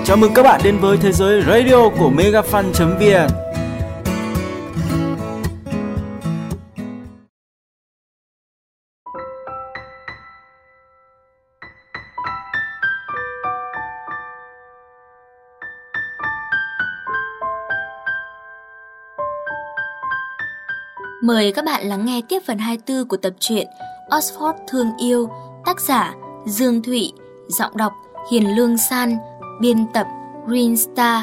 Chào mừng các bạn đến với thế giới radio của megafan.vn. Mời các bạn lắng nghe tiếp phần 24 của tập truyện Oxford Thương Yêu, tác giả Dương Thụy, giọng đọc Hiền Lương San, biên tập Green Star.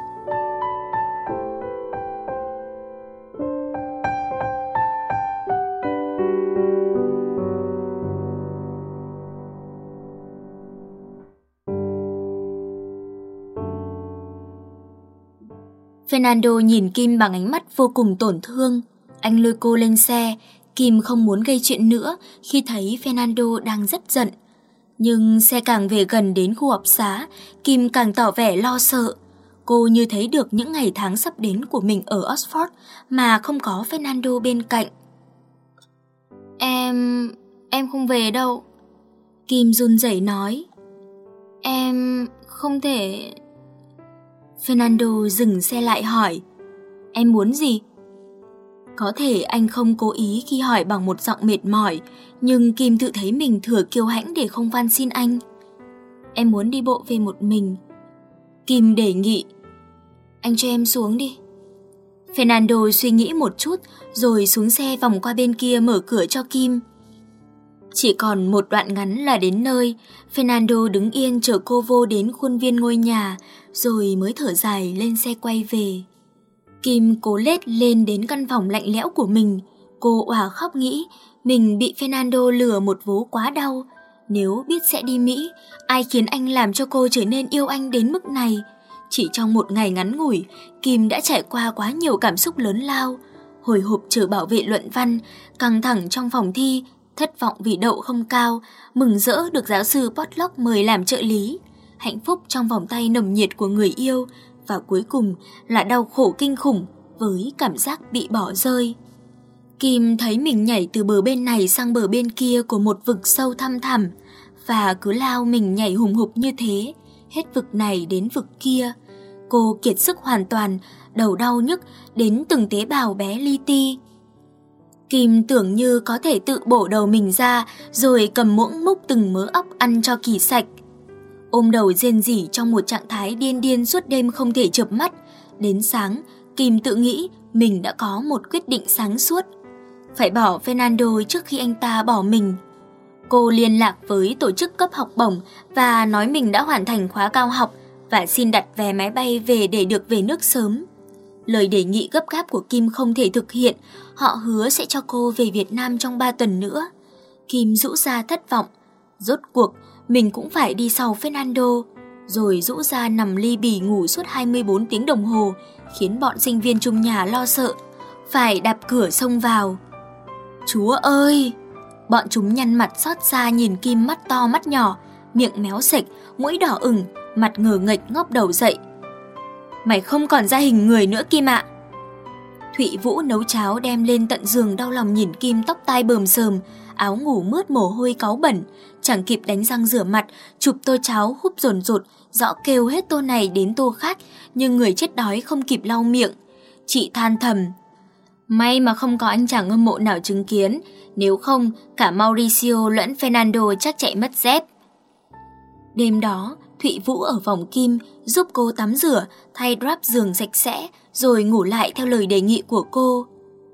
Fernando nhìn Kim bằng ánh mắt vô cùng tổn thương. Anh lôi cô lên xe. Kim không muốn gây chuyện nữa khi thấy Fernando đang rất giận. Nhưng xe càng về gần đến khu học xá, Kim càng tỏ vẻ lo sợ. Cô như thấy được những ngày tháng sắp đến của mình ở Oxford mà không có Fernando bên cạnh. Em không về đâu. Kim run rẩy nói. Em không thể... Fernando dừng xe lại hỏi. Em muốn gì? Có thể anh không cố ý khi hỏi bằng một giọng mệt mỏi, nhưng Kim tự thấy mình thừa kiêu hãnh để không van xin anh. Em muốn đi bộ về một mình. Kim đề nghị. Anh cho em xuống đi. Fernando suy nghĩ một chút rồi xuống xe vòng qua bên kia mở cửa cho Kim. Chỉ còn một đoạn ngắn là đến nơi. Fernando đứng yên chờ cô vô đến khuôn viên ngôi nhà rồi mới thở dài lên xe quay về. Kim cố lết lên đến căn phòng lạnh lẽo của mình. Cô òa khóc nghĩ mình bị Fernando lừa một vố quá đau. Nếu biết sẽ đi Mỹ, ai khiến anh làm cho cô trở nên yêu anh đến mức này? Chỉ trong một ngày ngắn ngủi, Kim đã trải qua quá nhiều cảm xúc lớn lao. Hồi hộp chờ bảo vệ luận văn, căng thẳng trong phòng thi, thất vọng vì đậu không cao, mừng rỡ được giáo sư Potluck mời làm trợ lý, hạnh phúc trong vòng tay nồng nhiệt của người yêu, và cuối cùng là đau khổ kinh khủng với cảm giác bị bỏ rơi. Kim thấy mình nhảy từ bờ bên này sang bờ bên kia của một vực sâu thăm thẳm, và cứ lao mình nhảy hùng hục như thế, hết vực này đến vực kia. Cô kiệt sức hoàn toàn, đầu đau nhức đến từng tế bào bé li ti. Kim tưởng như có thể tự bổ đầu mình ra rồi cầm muỗng múc từng mớ óc ăn cho kỳ sạch. Ôm đầu rên rỉ trong một trạng thái điên điên suốt đêm không thể chợp mắt. Đến sáng, Kim tự nghĩ mình đã có một quyết định sáng suốt. Phải bỏ Fernando trước khi anh ta bỏ mình. Cô liên lạc với tổ chức cấp học bổng và nói mình đã hoàn thành khóa cao học và xin đặt vé máy bay về để được về nước sớm. Lời đề nghị gấp gáp của Kim không thể thực hiện. Họ hứa sẽ cho cô về Việt Nam trong 3 tuần nữa. Kim rũ ra thất vọng. Rốt cuộc mình cũng phải đi sau Fernando. Rồi rũ ra nằm li bì ngủ suốt 24 tiếng đồng hồ, khiến bọn sinh viên chung nhà lo sợ, phải đạp cửa xông vào. Chúa ơi! Bọn chúng nhăn mặt xót xa nhìn Kim mắt to mắt nhỏ, miệng méo sệch, mũi đỏ ửng, mặt ngờ nghệch ngóc đầu dậy. Mày không còn ra hình người nữa Kim ạ. Thụy Vũ nấu cháo đem lên tận giường, đau lòng nhìn Kim tóc tai bờm sờm, áo ngủ mướt mồ hôi cáu bẩn, chẳng kịp đánh răng rửa mặt, chụp tô cháo húp dồn dột, dọ kêu hết tô này đến tô khác, nhưng người chết đói không kịp lau miệng. Chị than thầm, may mà không có anh chàng hâm mộ nào chứng kiến, nếu không cả Mauricio lẫn Fernando chắc chạy mất dép. Đêm đó, Thụy Vũ ở phòng Kim giúp cô tắm rửa, thay drap giường sạch sẽ, rồi ngủ lại theo lời đề nghị của cô.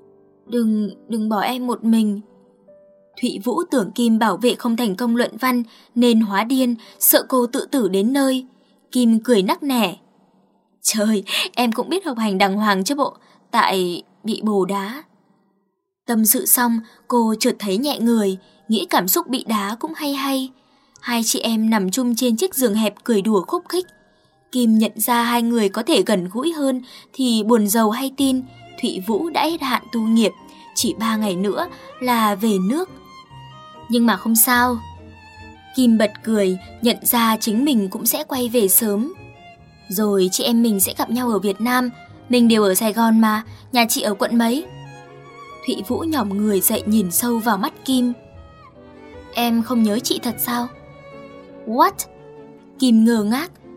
Đừng bỏ em một mình. Thụy Vũ tưởng Kim bảo vệ không thành công luận văn nên hóa điên, sợ cô tự tử đến nơi. Kim cười nắc nẻ. Trời, em cũng biết học hành đàng hoàng chứ bộ, tại bị bồ đá. Tâm sự xong, cô chợt thấy nhẹ người, nghĩ cảm xúc bị đá cũng hay hay. Hai chị em nằm chung trên chiếc giường hẹp cười đùa khúc khích. Kim nhận ra hai người có thể gần gũi hơn thì buồn rầu hay tin Thụy Vũ đã hết hạn tu nghiệp, chỉ 3 ngày nữa là về nước. Nhưng mà không sao. Kim bật cười, nhận ra chính mình cũng sẽ quay về sớm. Rồi chị em mình sẽ gặp nhau ở Việt Nam, mình đều ở Sài Gòn mà, nhà chị ở quận mấy? Thụy Vũ nhỏm người dậy nhìn sâu vào mắt Kim. Em không nhớ chị thật sao? What? Kim ngơ ngác,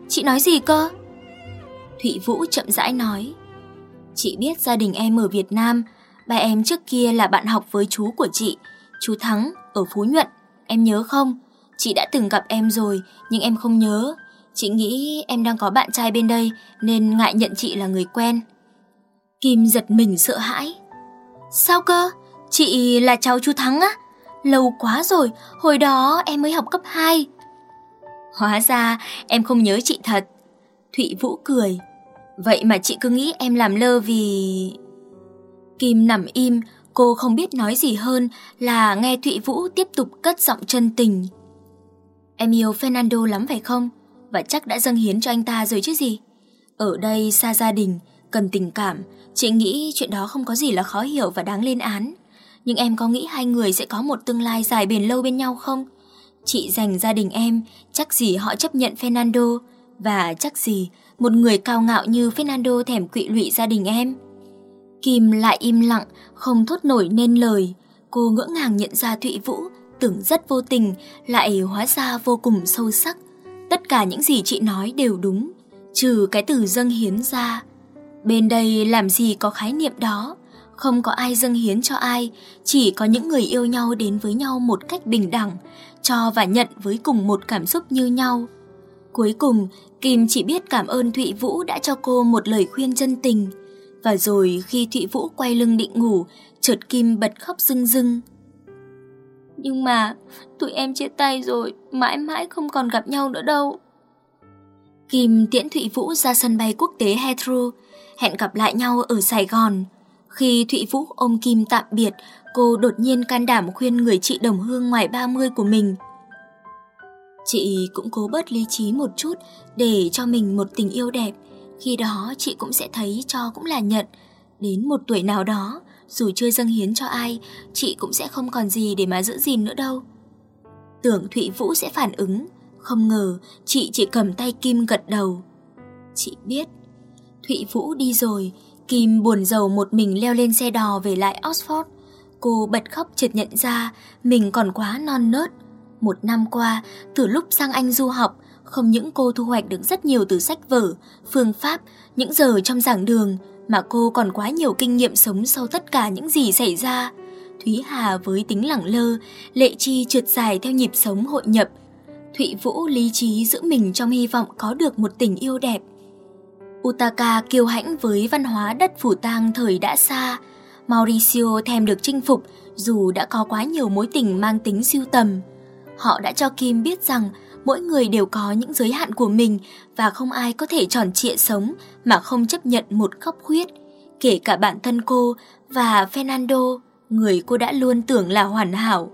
Chị nói gì cơ? Thụy Vũ chậm rãi nói. Chị biết gia đình em ở Việt Nam. Ba em trước kia là bạn học với chú của chị, chú Thắng, ở Phú Nhuận. Em nhớ không? Chị đã từng gặp em rồi, nhưng em không nhớ. Chị nghĩ em đang có bạn trai bên đây, nên ngại nhận chị là người quen. Kim giật mình sợ hãi. Sao cơ? Chị là cháu chú Thắng á? Lâu quá rồi, hồi đó em mới học cấp 2. Hóa ra em không nhớ chị thật. Thụy Vũ cười. Vậy mà chị cứ nghĩ em làm lơ vì... Kim nằm im, cô không biết nói gì hơn là nghe Thụy Vũ tiếp tục cất giọng chân tình. Em yêu Fernando lắm phải không? Và chắc đã dâng hiến cho anh ta rồi chứ gì? Ở đây xa gia đình, cần tình cảm. Chị nghĩ chuyện đó không có gì là khó hiểu và đáng lên án. Nhưng em có nghĩ hai người sẽ có một tương lai dài bền lâu bên nhau không? Chị dành gia đình em, chắc gì họ chấp nhận Fernando. Và chắc gì một người cao ngạo như Fernando thèm quỵ lụy gia đình em. Kim lại im lặng, không thốt nổi nên lời. Cô ngỡ ngàng nhận ra Thụy Vũ tưởng rất vô tình, lại hóa ra vô cùng sâu sắc. Tất cả những gì chị nói đều đúng, trừ cái từ dâng hiến ra. Bên đây làm gì có khái niệm đó. Không có ai dâng hiến cho ai, chỉ có những người yêu nhau đến với nhau một cách bình đẳng, cho và nhận với cùng một cảm xúc như nhau. Cuối cùng, Kim chỉ biết cảm ơn Thụy Vũ đã cho cô một lời khuyên chân tình. Và rồi khi Thụy Vũ quay lưng định ngủ, chợt Kim bật khóc rưng rưng. Nhưng mà tụi em chia tay rồi, mãi mãi không còn gặp nhau nữa đâu. Kim tiễn Thụy Vũ ra sân bay quốc tế Heathrow, hẹn gặp lại nhau ở Sài Gòn. Khi Thụy Vũ ôm Kim tạm biệt, cô đột nhiên can đảm khuyên người chị đồng hương ngoài 30 của mình. Chị cũng cố bớt lý trí một chút để cho mình một tình yêu đẹp. Khi đó chị cũng sẽ thấy cho cũng là nhận. Đến một tuổi nào đó, dù chưa dâng hiến cho ai, chị cũng sẽ không còn gì để mà giữ gìn nữa đâu. Tưởng Thụy Vũ sẽ phản ứng, không ngờ chị chỉ cầm tay Kim gật đầu. Chị biết. Thụy Vũ đi rồi, Kim buồn rầu một mình leo lên xe đò về lại Oxford. Cô bật khóc chợt nhận ra mình còn quá non nớt. Một năm qua, từ lúc sang Anh du học, không những cô thu hoạch được rất nhiều từ sách vở, phương pháp, những giờ trong giảng đường, mà cô còn quá nhiều kinh nghiệm sống sau tất cả những gì xảy ra. Thúy Hà với tính lẳng lơ, Lệ Chi trượt dài theo nhịp sống hội nhập. Thụy Vũ lý trí giữ mình trong hy vọng có được một tình yêu đẹp. Utaka kiêu hãnh với văn hóa đất phủ tang thời đã xa. Mauricio thèm được chinh phục dù đã có quá nhiều mối tình mang tính sưu tầm. Họ đã cho Kim biết rằng mỗi người đều có những giới hạn của mình và không ai có thể tròn trịa sống mà không chấp nhận một góc khuyết, kể cả bản thân cô và Fernando, người cô đã luôn tưởng là hoàn hảo.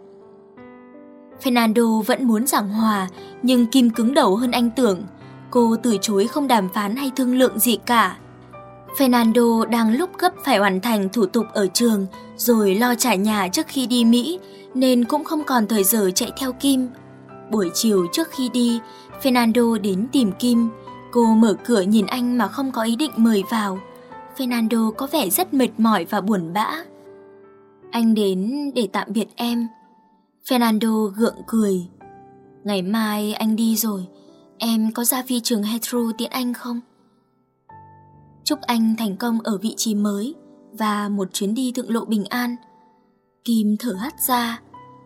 Fernando vẫn muốn giảng hòa, nhưng Kim cứng đầu hơn anh tưởng. Cô từ chối không đàm phán hay thương lượng gì cả. Fernando đang lúc gấp phải hoàn thành thủ tục ở trường rồi lo trả nhà trước khi đi Mỹ, nên cũng không còn thời giờ chạy theo Kim. Buổi chiều trước khi đi, Fernando đến tìm Kim. Cô mở cửa nhìn anh mà không có ý định mời vào. Fernando có vẻ rất mệt mỏi và buồn bã. Anh đến để tạm biệt em. Fernando gượng cười. Ngày mai anh đi rồi, em có ra phi trường Heathrow tiễn anh không? Chúc anh thành công ở vị trí mới và một chuyến đi thượng lộ bình an. Kim thở hắt ra.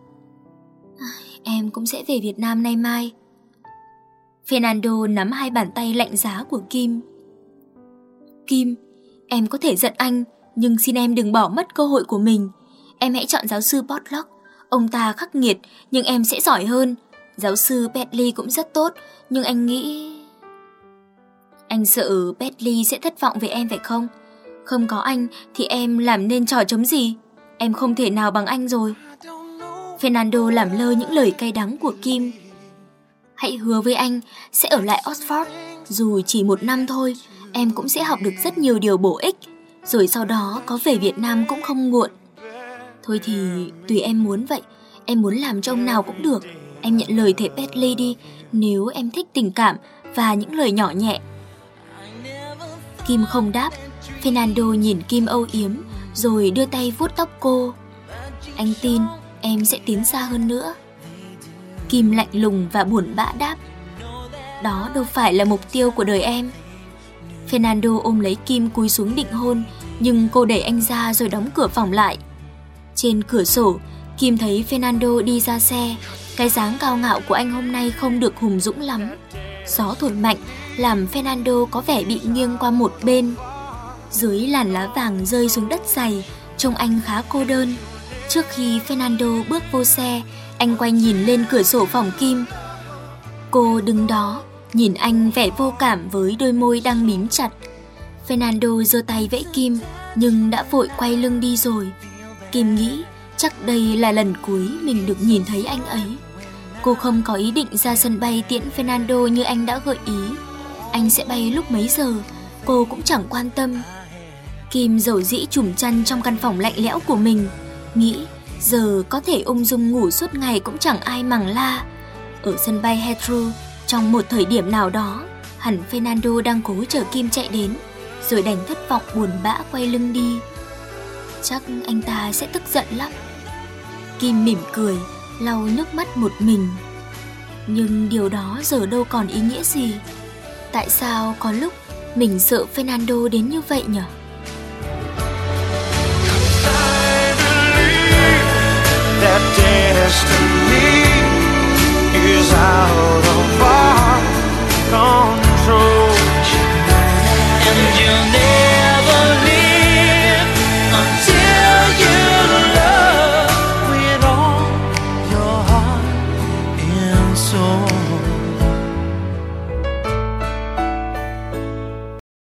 Em cũng sẽ về Việt Nam nay mai. Fernando nắm hai bàn tay lạnh giá của Kim. Kim, em có thể giận anh, nhưng xin em đừng bỏ mất cơ hội của mình. Em hãy chọn giáo sư Potluck. Ông ta khắc nghiệt, nhưng em sẽ giỏi hơn. Giáo sư Bentley cũng rất tốt, nhưng anh nghĩ... Anh sợ Bentley sẽ thất vọng về em phải không? Không có anh thì em làm nên trò trống gì? Em không thể nào bằng anh rồi. Fernando làm lơ những lời cay đắng của Kim. Hãy hứa với anh sẽ ở lại Oxford. Dù chỉ 1 năm thôi, em cũng sẽ học được rất nhiều điều bổ ích. Rồi sau đó có về Việt Nam cũng không muộn. Thôi thì tùy em muốn vậy. Em muốn làm cho ông nào cũng được. Em nhận lời thầy Bentley đi, nếu em thích tình cảm và những lời nhỏ nhẹ. Kim không đáp. Fernando nhìn Kim âu yếm, rồi đưa tay vuốt tóc cô. Anh tin em sẽ tiến xa hơn nữa. Kim lạnh lùng và buồn bã đáp. đó đâu phải là mục tiêu của đời em. Fernando ôm lấy Kim cúi xuống định hôn, nhưng cô đẩy anh ra rồi đóng cửa phòng lại. Trên cửa sổ, Kim thấy Fernando đi ra xe. Cái dáng cao ngạo của anh hôm nay không được hùng dũng lắm. Gió thổi mạnh làm Fernando có vẻ bị nghiêng qua một bên. Dưới làn lá vàng rơi xuống đất dày, trông anh khá cô đơn. Trước khi Fernando bước vô xe, anh quay nhìn lên cửa sổ phòng Kim. Cô đứng đó, nhìn anh vẻ vô cảm với đôi môi đang mím chặt. Fernando giơ tay vẫy Kim, nhưng đã vội quay lưng đi rồi. Kim nghĩ chắc đây là lần cuối mình được nhìn thấy anh ấy. Cô không có ý định ra sân bay tiễn Fernando như anh đã gợi ý. Anh sẽ bay lúc mấy giờ, cô cũng chẳng quan tâm. Kim dầu dĩ trùm chăn trong căn phòng lạnh lẽo của mình, nghĩ giờ có thể ung dung ngủ suốt ngày cũng chẳng ai màng la. Ở sân bay Heathrow, trong một thời điểm nào đó, hẳn Fernando đang cố chờ Kim chạy đến, rồi đành thất vọng buồn bã quay lưng đi. Chắc anh ta sẽ tức giận lắm. Kim mỉm cười, lau nước mắt một mình. Nhưng điều đó giờ đâu còn ý nghĩa gì. Tại sao có lúc mình sợ Fernando đến như vậy nhỉ?